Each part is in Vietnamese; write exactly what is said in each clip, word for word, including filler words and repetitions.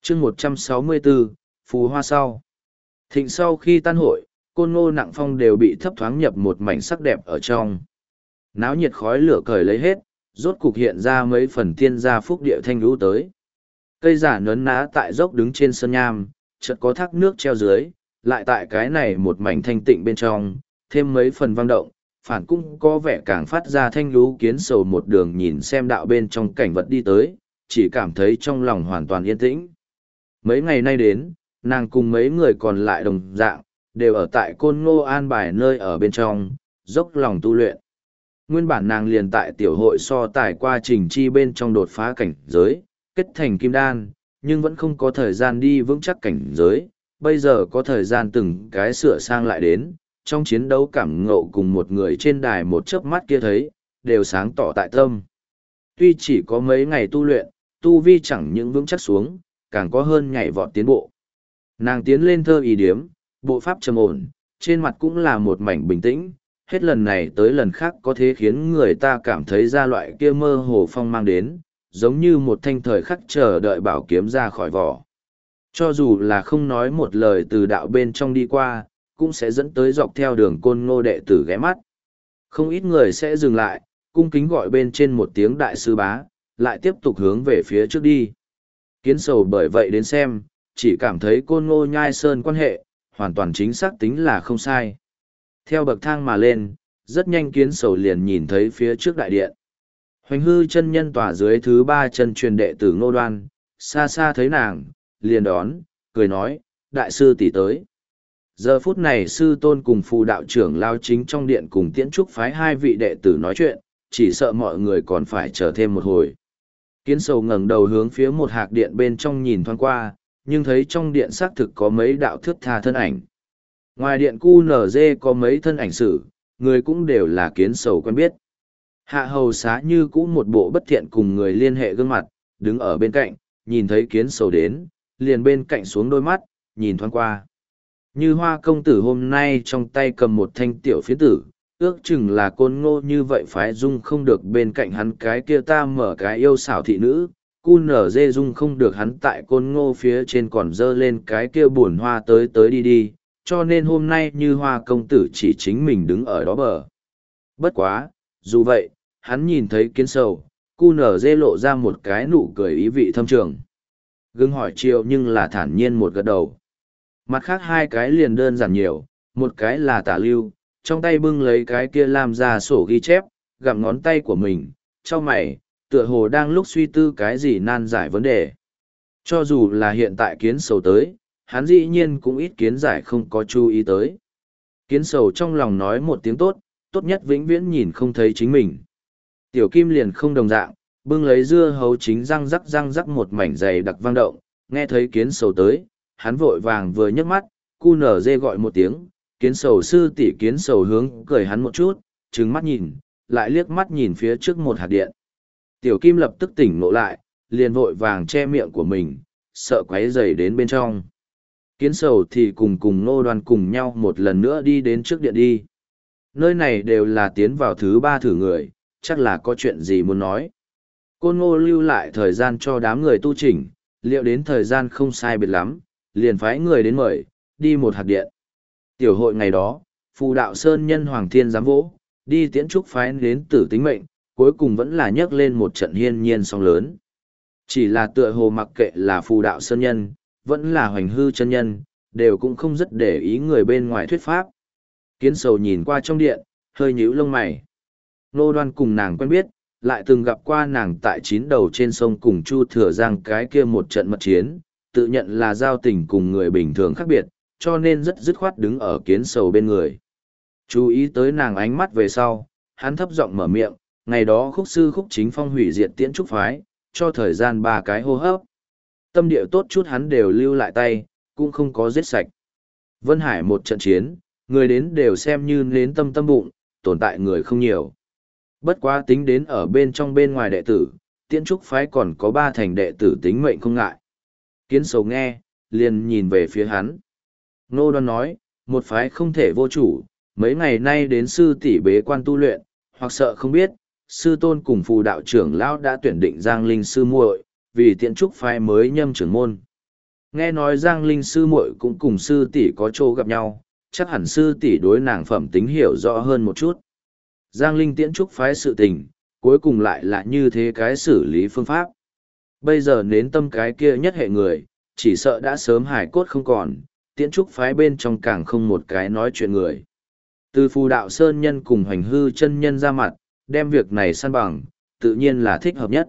chương một trăm sáu mươi bốn, Phù Hoa sau. Thịnh sau khi tan hội, Côn Ngô Nặng Phong đều bị thấp thoáng nhập một mảnh sắc đẹp ở trong. Náo nhiệt khói lửa cởi lấy hết, rốt cục hiện ra mấy phần thiên gia phúc địa thanh lũ tới. Cây giả nấn ná tại dốc đứng trên sơn nham, chợt có thác nước treo dưới, lại tại cái này một mảnh thanh tịnh bên trong, thêm mấy phần vang động, phản cũng có vẻ càng phát ra thanh lũ kiến sầu một đường nhìn xem đạo bên trong cảnh vật đi tới, chỉ cảm thấy trong lòng hoàn toàn yên tĩnh. Mấy ngày nay đến, nàng cùng mấy người còn lại đồng dạng, đều ở tại Côn Ngô an bài nơi ở bên trong, dốc lòng tu luyện. Nguyên bản nàng liền tại tiểu hội so tài qua trình chi bên trong đột phá cảnh giới, kết thành kim đan, nhưng vẫn không có thời gian đi vững chắc cảnh giới, bây giờ có thời gian từng cái sửa sang lại đến, trong chiến đấu cảm ngộ cùng một người trên đài một chớp mắt kia thấy, đều sáng tỏ tại tâm. Tuy chỉ có mấy ngày tu luyện, tu vi chẳng những vững chắc xuống, càng có hơn nhảy vọt tiến bộ. Nàng tiến lên thơ ý điếm, bộ pháp trầm ổn, trên mặt cũng là một mảnh bình tĩnh, hết lần này tới lần khác có thể khiến người ta cảm thấy ra loại kia mơ hồ phong mang đến, giống như một thanh thời khắc chờ đợi bảo kiếm ra khỏi vỏ. Cho dù là không nói một lời từ đạo bên trong đi qua, cũng sẽ dẫn tới dọc theo đường Côn Ngô đệ tử ghé mắt. Không ít người sẽ dừng lại, cung kính gọi bên trên một tiếng đại sư bá, lại tiếp tục hướng về phía trước đi. Kiến sầu bởi vậy đến xem, chỉ cảm thấy Côn Ngô Nhai Sơn quan hệ, hoàn toàn chính xác tính là không sai. Theo bậc thang mà lên, rất nhanh kiến sầu liền nhìn thấy phía trước đại điện. Hoành hư chân nhân tỏa dưới thứ ba chân truyền đệ tử Ngô Đoan, xa xa thấy nàng, liền đón, cười nói, đại sư tỷ tới. Giờ phút này sư tôn cùng phù đạo trưởng lao chính trong điện cùng tiễn trúc phái hai vị đệ tử nói chuyện, chỉ sợ mọi người còn phải chờ thêm một hồi. Kiến sầu ngẩng đầu hướng phía một hạc điện bên trong nhìn thoáng qua, nhưng thấy trong điện xác thực có mấy đạo thước tha thân ảnh. Ngoài điện cu nở dê có mấy thân ảnh sử, người cũng đều là kiến sầu quen biết. Hạ hầu xá như cũ một bộ bất thiện cùng người liên hệ gương mặt, đứng ở bên cạnh, nhìn thấy kiến sầu đến, liền bên cạnh xuống đôi mắt, nhìn thoáng qua. Như hoa công tử hôm nay trong tay cầm một thanh tiểu phiến tử, ước chừng là Côn Ngô như vậy phái dung không được bên cạnh hắn cái kia ta mở cái yêu xảo thị nữ, cu nở dê dung không được hắn tại Côn Ngô phía trên còn dơ lên cái kia buồn hoa tới tới đi đi, cho nên hôm nay như hoa công tử chỉ chính mình đứng ở đó bờ. Bất quá, dù vậy, hắn nhìn thấy kiến sầu, cu nở dê lộ ra một cái nụ cười ý vị thâm trường. Gương hỏi chiều nhưng là thản nhiên một gật đầu. Mặt khác hai cái liền đơn giản nhiều, một cái là tả lưu, trong tay bưng lấy cái kia làm ra sổ ghi chép, gặm ngón tay của mình, cho mày, tựa hồ đang lúc suy tư cái gì nan giải vấn đề. Cho dù là hiện tại kiến sầu tới, hắn dĩ nhiên cũng ít kiến giải không có chú ý tới. Kiến sầu trong lòng nói một tiếng tốt, tốt nhất vĩnh viễn nhìn không thấy chính mình. Tiểu kim liền không đồng dạng, bưng lấy dưa hấu chính răng rắc răng rắc một mảnh dày đặc vang động, nghe thấy kiến sầu tới, hắn vội vàng vừa nhấc mắt, cu nở dê gọi một tiếng, kiến sầu sư tỷ kiến sầu hướng cười hắn một chút, trừng mắt nhìn, lại liếc mắt nhìn phía trước một hạt điện. Tiểu kim lập tức tỉnh ngộ lại, liền vội vàng che miệng của mình, sợ quấy rầy đến bên trong. Kiến sầu thì cùng cùng Ngô Đoan cùng nhau một lần nữa đi đến trước điện đi. Nơi này đều là tiến vào thứ ba thử người, chắc là có chuyện gì muốn nói. Côn Ngô lưu lại thời gian cho đám người tu chỉnh, liệu đến thời gian không sai biệt lắm, liền phái người đến mời, đi một hạt điện. Tiểu hội ngày đó, phù đạo sơn nhân Hoàng Thiên giám vỗ, đi tiễn trúc phái đến tử tính mệnh, cuối cùng vẫn là nhấc lên một trận hiên nhiên song lớn. Chỉ là tựa hồ mặc kệ là phù đạo sơn nhân, vẫn là hoành hư chân nhân, đều cũng không rất để ý người bên ngoài thuyết pháp. Kiến sầu nhìn qua trong điện, hơi nhíu lông mày. Nô Đoan cùng nàng quen biết, lại từng gặp qua nàng tại chín đầu trên sông cùng Chu Thừa Giang cái kia một trận mật chiến, tự nhận là giao tình cùng người bình thường khác biệt, cho nên rất dứt khoát đứng ở kiến sầu bên người. Chú ý tới nàng ánh mắt về sau, hắn thấp giọng mở miệng, ngày đó khúc sư khúc chính phong hủy diệt tiễn trúc phái, cho thời gian ba cái hô hấp. Tâm địa tốt chút hắn đều lưu lại tay, cũng không có giết sạch. Vân Hải một trận chiến, người đến đều xem như nến tâm tâm bụng, tồn tại người không nhiều. Bất quá tính đến ở bên trong bên ngoài đệ tử, tiễn trúc phái còn có ba thành đệ tử tính mệnh không ngại. Kiến sầu nghe, liền nhìn về phía hắn. Ngô Đoan nói, một phái không thể vô chủ, mấy ngày nay đến sư tỷ bế quan tu luyện, hoặc sợ không biết, sư tôn cùng phù đạo trưởng lão đã tuyển định Giang Linh sư muội, vì tiện trúc phái mới nhâm trưởng môn. Nghe nói Giang Linh sư muội cũng cùng sư tỷ có chỗ gặp nhau, chắc hẳn sư tỷ đối nàng phẩm tính hiểu rõ hơn một chút. Giang Linh tiễn trúc phái sự tình, cuối cùng lại là như thế cái xử lý phương pháp. Bây giờ nến tâm cái kia nhất hệ người, chỉ sợ đã sớm hải cốt không còn, tiễn trúc phái bên trong càng không một cái nói chuyện người. Từ phù đạo sơn nhân cùng hoành hư chân nhân ra mặt, đem việc này săn bằng, tự nhiên là thích hợp nhất.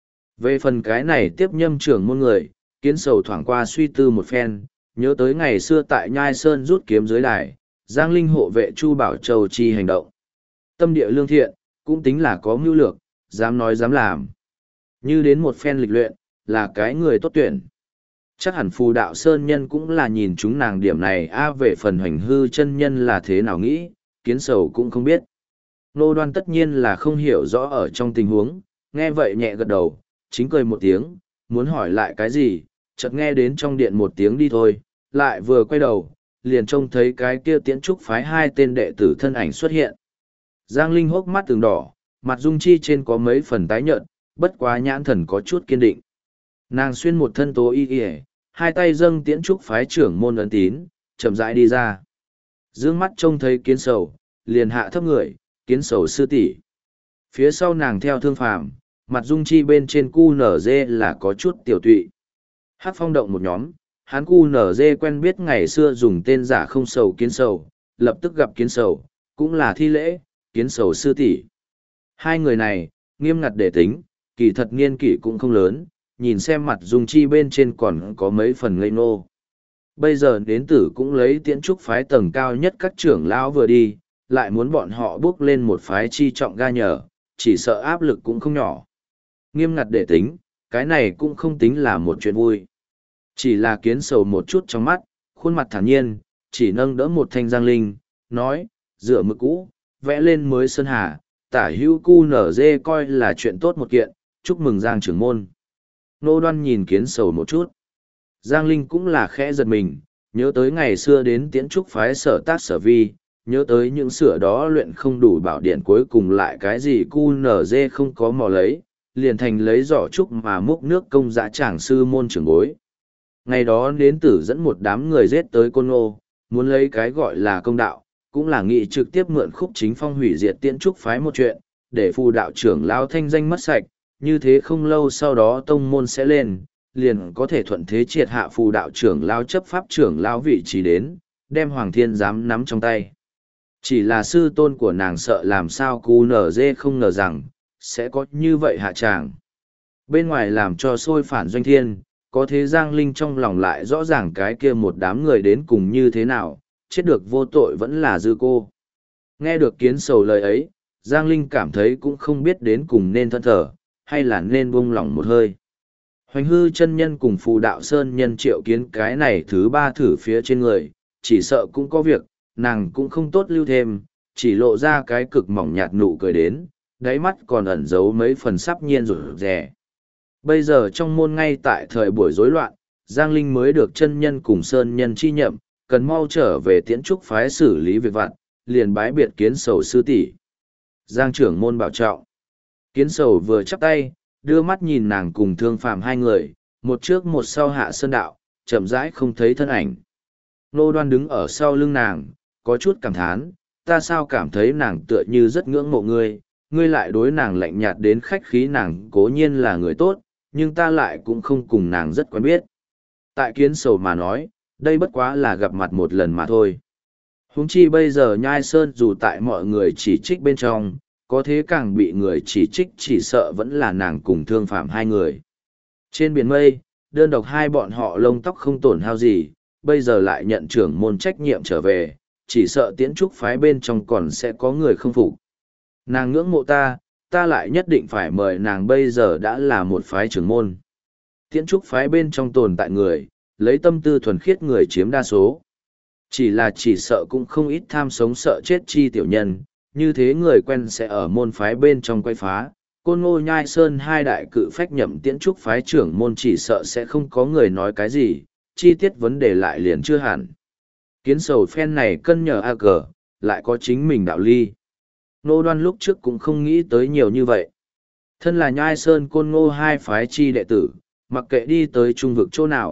Về phần cái này tiếp nhâm trưởng môn người, kiến sầu thoảng qua suy tư một phen, nhớ tới ngày xưa tại Nhai Sơn rút kiếm dưới đài, Giang Linh hộ vệ Chu Bảo Châu chi hành động. Tâm địa lương thiện, cũng tính là có mưu lược, dám nói dám làm. Như đến một phen lịch luyện, là cái người tốt tuyển. Chắc hẳn phù đạo sơn nhân cũng là nhìn chúng nàng điểm này a về phần hoành hư chân nhân là thế nào nghĩ, kiến sầu cũng không biết. Nô Đoan tất nhiên là không hiểu rõ ở trong tình huống, nghe vậy nhẹ gật đầu, chính cười một tiếng, muốn hỏi lại cái gì, chợt nghe đến trong điện một tiếng đi thôi, lại vừa quay đầu, liền trông thấy cái kia tiễn trúc phái hai tên đệ tử thân ảnh xuất hiện. Giang Linh hốc mắt từng đỏ, mặt dung chi trên có mấy phần tái nhợt, bất quá nhãn thần có chút kiên định. Nàng xuyên một thân tố y y, hai tay dâng tiễn trúc phái trưởng môn ấn tín, chậm rãi đi ra. Dương mắt trông thấy kiến sầu, liền hạ thấp người, kiến sầu sư tỷ. Phía sau nàng theo thương phàm, mặt dung chi bên trên cu nở dê là có chút tiểu tụy. Hát phong động một nhóm, hắn cu nở dê quen biết ngày xưa dùng tên giả không sầu kiến sầu, lập tức gặp kiến sầu, cũng là thi lễ, kiến sầu sư tỷ. Hai người này, nghiêm ngặt để tính, kỳ thật niên kỷ cũng không lớn, nhìn xem mặt dung chi bên trên còn có mấy phần ngây nô. Bây giờ đến tử cũng lấy tiễn trúc phái tầng cao nhất các trưởng lão vừa đi, lại muốn bọn họ bước lên một phái chi trọng ga nhở, chỉ sợ áp lực cũng không nhỏ. Nghiêm ngặt để tính, cái này cũng không tính là một chuyện vui. Chỉ là kiến sầu một chút trong mắt, khuôn mặt thản nhiên, chỉ nâng đỡ một thanh Giang Linh, nói, dựa mực cũ, vẽ lên mới sơn hà, tả hữu cu nở dê coi là chuyện tốt một kiện, chúc mừng Giang trưởng môn. Nô Đoan nhìn kiến sầu một chút. Giang Linh cũng là khẽ giật mình, nhớ tới ngày xưa đến tiễn trúc phái sở tác sở vi, nhớ tới những sửa đó luyện không đủ bảo điện cuối cùng lại cái gì cu nở dê không có mò lấy, liền thành lấy giỏ trúc mà múc nước công dã tràng sư môn trưởng bối. Ngày đó đến tử dẫn một đám người giết tới Côn Ngô, muốn lấy cái gọi là công đạo, cũng là nghị trực tiếp mượn khúc chính phong hủy diệt tiễn trúc phái một chuyện, để phù đạo trưởng lao thanh danh mất sạch, như thế không lâu sau đó tông môn sẽ lên, liền có thể thuận thế triệt hạ phù đạo trưởng lao chấp pháp trưởng lao vị trí đến, đem Hoàng Thiên giám nắm trong tay. Chỉ là sư tôn của nàng sợ làm sao cu nở dê không ngờ rằng, sẽ có như vậy hạ tràng. Bên ngoài làm cho sôi phản doanh thiên, có thế Giang Linh trong lòng lại rõ ràng cái kia một đám người đến cùng như thế nào, chết được vô tội vẫn là dư cô. Nghe được kiến sầu lời ấy, Giang Linh cảm thấy cũng không biết đến cùng nên thân thở, hay là nên buông lỏng một hơi. Hoành hư chân nhân cùng phù đạo sơn nhân triệu kiến cái này thứ ba thử phía trên người, chỉ sợ cũng có việc, nàng cũng không tốt lưu thêm, chỉ lộ ra cái cực mỏng nhạt nụ cười đến, đáy mắt còn ẩn giấu mấy phần sắp nhiên rủi rè. Bây giờ trong môn ngay tại thời buổi rối loạn, Giang Linh mới được chân nhân cùng sơn nhân chi nhậm, cần mau trở về tiễn trúc phái xử lý việc vặt, liền bái biệt kiến sầu sư tỷ. Giang trưởng môn bảo trọng. Kiến sầu vừa chắp tay, đưa mắt nhìn nàng cùng thương phàm hai người, một trước một sau hạ sơn đạo, chậm rãi không thấy thân ảnh. Nô Đoan đứng ở sau lưng nàng, có chút cảm thán, ta sao cảm thấy nàng tựa như rất ngưỡng mộ ngươi, ngươi lại đối nàng lạnh nhạt đến khách khí nàng cố nhiên là người tốt, nhưng ta lại cũng không cùng nàng rất quen biết. Tại kiến sầu mà nói, đây bất quá là gặp mặt một lần mà thôi. Huống chi bây giờ Nhai Sơn dù tại mọi người chỉ trích bên trong, có thế càng bị người chỉ trích chỉ sợ vẫn là nàng cùng thương phạm hai người. Trên biển mây, đơn độc hai bọn họ lông tóc không tổn hao gì, bây giờ lại nhận trưởng môn trách nhiệm trở về, chỉ sợ tiễn trúc phái bên trong còn sẽ có người không phục. Nàng ngưỡng mộ ta, ta lại nhất định phải mời nàng bây giờ đã là một phái trưởng môn. Tiễn trúc phái bên trong tồn tại người, lấy tâm tư thuần khiết người chiếm đa số. Chỉ là chỉ sợ cũng không ít tham sống sợ chết chi tiểu nhân, như thế người quen sẽ ở môn phái bên trong quay phá. Côn Ngô Nhai Sơn hai đại cự phách nhậm tiễn trúc phái trưởng môn chỉ sợ sẽ không có người nói cái gì, chi tiết vấn đề lại liền chưa hẳn. Kiến sầu phen này cân nhờ a cờ, lại có chính mình đạo ly. Nô Đoan lúc trước cũng không nghĩ tới nhiều như vậy. Thân là Nhai Sơn Côn Ngô hai phái chi đệ tử, mặc kệ đi tới trung vực chỗ nào,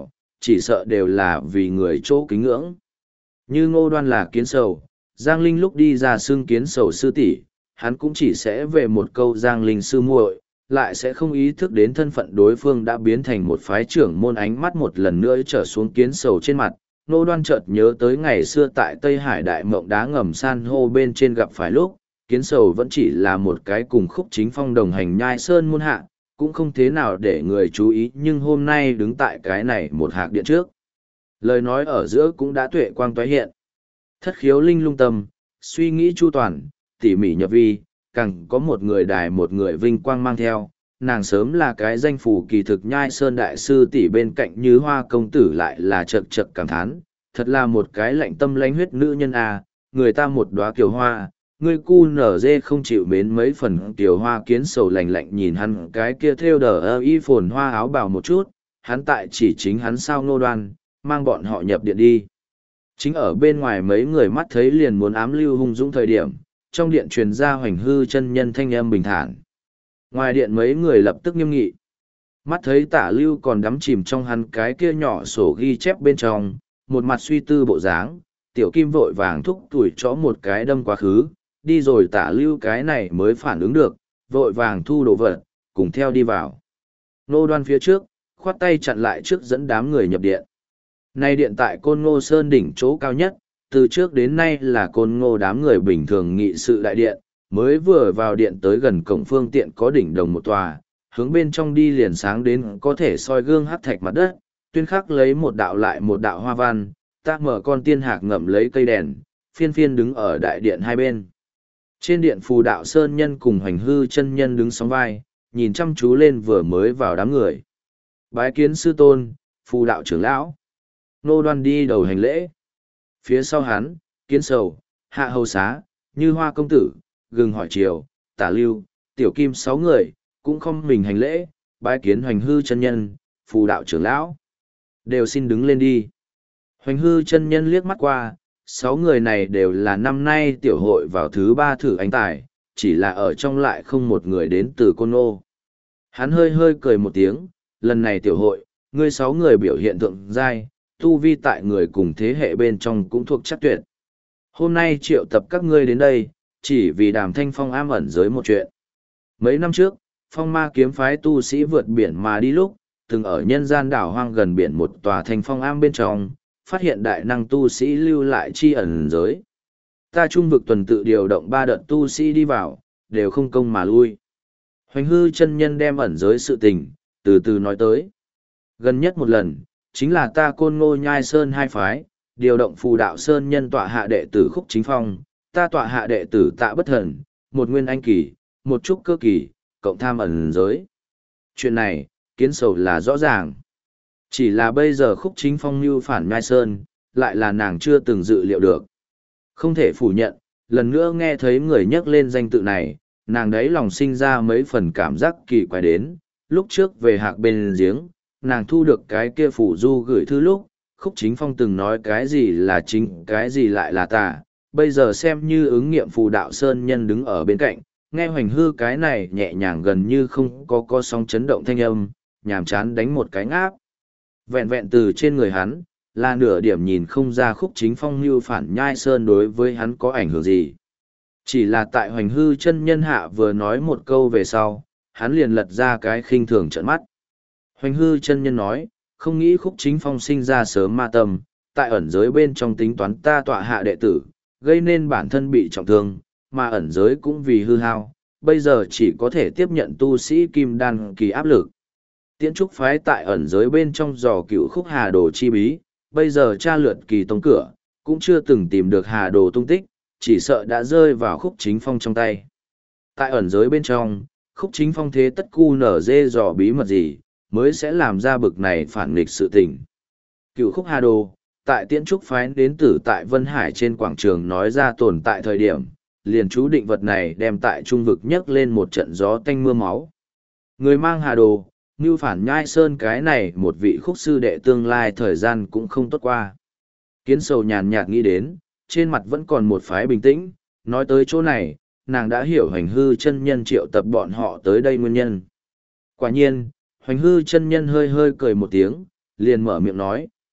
chỉ sợ đều là vì người chỗ kính ngưỡng. Như Ngô Đoan là kiến sầu, Giang Linh lúc đi ra xưng kiến sầu sư tỷ, hắn cũng chỉ sẽ về một câu Giang Linh sư muội, lại sẽ không ý thức đến thân phận đối phương đã biến thành một phái trưởng môn. Ánh mắt một lần nữa trở xuống kiến sầu trên mặt. Ngô Đoan chợt nhớ tới ngày xưa tại Tây Hải Đại Mộng đá ngầm san hô bên trên gặp phải lúc, kiến sầu vẫn chỉ là một cái cùng Khúc Chính Phong đồng hành nhai sơn môn hạ, cũng không thế nào để người chú ý, nhưng hôm nay đứng tại cái này một hạc điện trước. Lời nói ở giữa cũng đã tuệ quang toái hiện. Thất khiếu linh lung tâm, suy nghĩ chu toàn, tỉ mỉ nhập vi, càng có một người đài một người vinh quang mang theo. Nàng sớm là cái danh phủ kỳ thực nhai sơn đại sư tỷ bên cạnh Như Hoa công tử lại là chật chật cảm thán, thật là một cái lạnh tâm lãnh huyết nữ nhân à, người ta một đóa kiều hoa, ngươi cu nở dê không chịu mến mấy phần kiều hoa. Kiến sầu lạnh lạnh nhìn hắn cái kia theo đờ ơ y phồn hoa áo bào một chút, hắn tại chỉ chính hắn sao Ngô Đoan, mang bọn họ nhập điện đi. Chính ở bên ngoài mấy người mắt thấy liền muốn ám lưu hung dũng thời điểm, trong điện truyền ra Hoành Hư chân nhân thanh âm bình thản. Ngoài điện mấy người lập tức nghiêm nghị. Mắt thấy Tả Lưu còn đắm chìm trong hắn cái kia nhỏ sổ ghi chép bên trong, một mặt suy tư bộ dáng, Tiểu Kim vội vàng thúc tuổi chó một cái đâm quá khứ, đi rồi Tả Lưu cái này mới phản ứng được, vội vàng thu đồ vật, cùng theo đi vào. Ngô Đoan phía trước, khoát tay chặn lại trước dẫn đám người nhập điện. Nay điện tại Côn Ngô Sơn đỉnh chỗ cao nhất, từ trước đến nay là Côn Ngô đám người bình thường nghị sự đại điện, mới vừa vào điện tới gần cổng phương tiện có đỉnh đồng một tòa, hướng bên trong đi liền sáng đến có thể soi gương hắc thạch mặt đất, tuyên khắc lấy một đạo lại một đạo hoa văn, tác mở con tiên hạc ngậm lấy cây đèn, phiên phiên đứng ở đại điện hai bên. Trên điện Phù Đạo Sơn nhân cùng Hoành Hư chân nhân đứng sóng vai, nhìn chăm chú lên vừa mới vào đám người. Bái kiến sư tôn, Phù Đạo trưởng lão. Ngô Đoan đi đầu hành lễ. Phía sau hắn, Kiến Sầu, Hạ Hầu Xá, Như Hoa công tử, Gừng Hỏi Triều, Tả Lưu, Tiểu Kim sáu người, cũng không mình hành lễ, bái kiến Hoành Hư chân nhân, Phù Đạo trưởng lão. Đều xin đứng lên đi. Hoành Hư chân nhân liếc mắt qua, sáu người này đều là năm nay tiểu hội vào thứ ba thử anh tài, chỉ là ở trong lại không một người đến từ Côn Ngô. Hắn hơi hơi cười một tiếng, lần này tiểu hội, ngươi sáu người biểu hiện thượng giai, tu vi tại người cùng thế hệ bên trong cũng thuộc chắc tuyệt. Hôm nay triệu tập các ngươi đến đây, chỉ vì Đàm Thanh Phong ám ẩn giới một chuyện. Mấy năm trước, Phong Ma kiếm phái tu sĩ vượt biển mà đi lúc, từng ở nhân gian đảo hoang gần biển một tòa Thanh Phong am bên trong, phát hiện đại năng tu sĩ lưu lại chi ẩn giới. Ta trung vực tuần tự điều động ba đợt tu sĩ đi vào, đều không công mà lui. Hoành Hư chân nhân đem ẩn giới sự tình, từ từ nói tới. Gần nhất một lần, chính là ta Côn Ngô Nhai Sơn hai phái, điều động Phù Đạo Sơn nhân tọa hạ đệ tử Khúc Chính Phong, ta tọa hạ đệ tử Tạ Bất Thần, một nguyên anh kỳ, một trúc cơ kỳ, cộng tham ẩn giới. Chuyện này, Kiến Sầu là rõ ràng. Chỉ là bây giờ Khúc Chính Phong mưu phản Nhai Sơn, lại là nàng chưa từng dự liệu được. Không thể phủ nhận, lần nữa nghe thấy người nhắc lên danh tự này, nàng đấy lòng sinh ra mấy phần cảm giác kỳ quái đến. Lúc trước về hạc bên giếng, nàng thu được cái kia phủ du gửi thư lúc, Khúc Chính Phong từng nói cái gì là chính, cái gì lại là tà. Bây giờ xem như ứng nghiệm Phù Đạo Sơn nhân đứng ở bên cạnh, nghe Hoành Hư cái này nhẹ nhàng gần như không có có sóng chấn động thanh âm, nhàm chán đánh một cái ngáp. Vẹn vẹn từ trên người hắn, là nửa điểm nhìn không ra Khúc Chính Phong mưu phản Nhai Sơn đối với hắn có ảnh hưởng gì. Chỉ là tại Hoành Hư chân nhân hạ vừa nói một câu về sau, hắn liền lật ra cái khinh thường trợn mắt. Hoành Hư chân nhân nói, không nghĩ Khúc Chính Phong sinh ra sớm ma tâm, tại ẩn giới bên trong tính toán ta tọa hạ đệ tử, gây nên bản thân bị trọng thương, mà ẩn giới cũng vì hư hao, bây giờ chỉ có thể tiếp nhận tu sĩ kim đan kỳ áp lực. Tiễn trúc phái tại ẩn giới bên trong dò cựu Khúc Hà Đồ chi bí, bây giờ tra lượt kỳ tông cửa, cũng chưa từng tìm được Hà Đồ tung tích, chỉ sợ đã rơi vào Khúc Chính Phong trong tay. Tại ẩn giới bên trong, Khúc Chính Phong thế tất cu nở dê dò bí mật gì, mới sẽ làm ra bực này phản nghịch sự tình. Cựu Khúc Hà Đồ, tại Tiễn trúc phái đến tử tại Vân Hải trên quảng trường nói ra tồn tại thời điểm, liền chú định vật này đem tại trung vực nhấc lên một trận gió tanh mưa máu. Người mang Hà Đồ, như phản Nhai Sơn cái này một vị khúc sư đệ tương lai thời gian cũng không tốt qua. Kiến Sầu nhàn nhạt nghĩ đến, trên mặt vẫn còn một phái bình tĩnh, nói tới chỗ này, nàng đã hiểu Hoành Hư chân nhân triệu tập bọn họ tới đây nguyên nhân. Quả nhiên, Hoành Hư chân nhân hơi hơi cười một tiếng, liền mở miệng nói,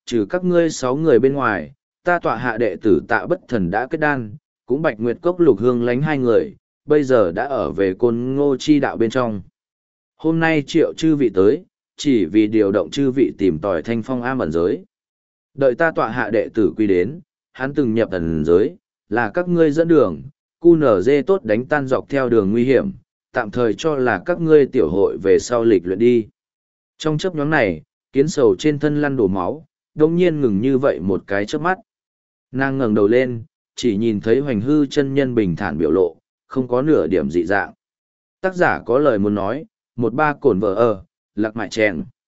trừ các ngươi sáu người bên ngoài, ta tọa hạ đệ tử Tạ Bất Thần đã kết đan, cũng Bạch Nguyệt Cốc Lục Hương lánh hai người, bây giờ đã ở về Côn Ngô chi đạo bên trong. Hôm nay triệu chư vị tới, chỉ vì điều động chư vị tìm tòi thanh phong am ẩn giới. Đợi ta tọa hạ đệ tử quy đến, hắn từng nhập ẩn giới, là các ngươi dẫn đường, cu nở dê tốt đánh tan dọc theo đường nguy hiểm, tạm thời cho là các ngươi tiểu hội về sau lịch luyện đi. Trong chấp nhóm này, kiến sầu trên thân lăn đổ máu, đồng nhiên ngừng như vậy một cái chớp mắt. Nàng ngẩng đầu lên, chỉ nhìn thấy hoành hư chân nhân bình thản biểu lộ, không có nửa điểm dị dạng. Tác giả có lời muốn nói, một ba cổn vợ ở, lạc mại chèn.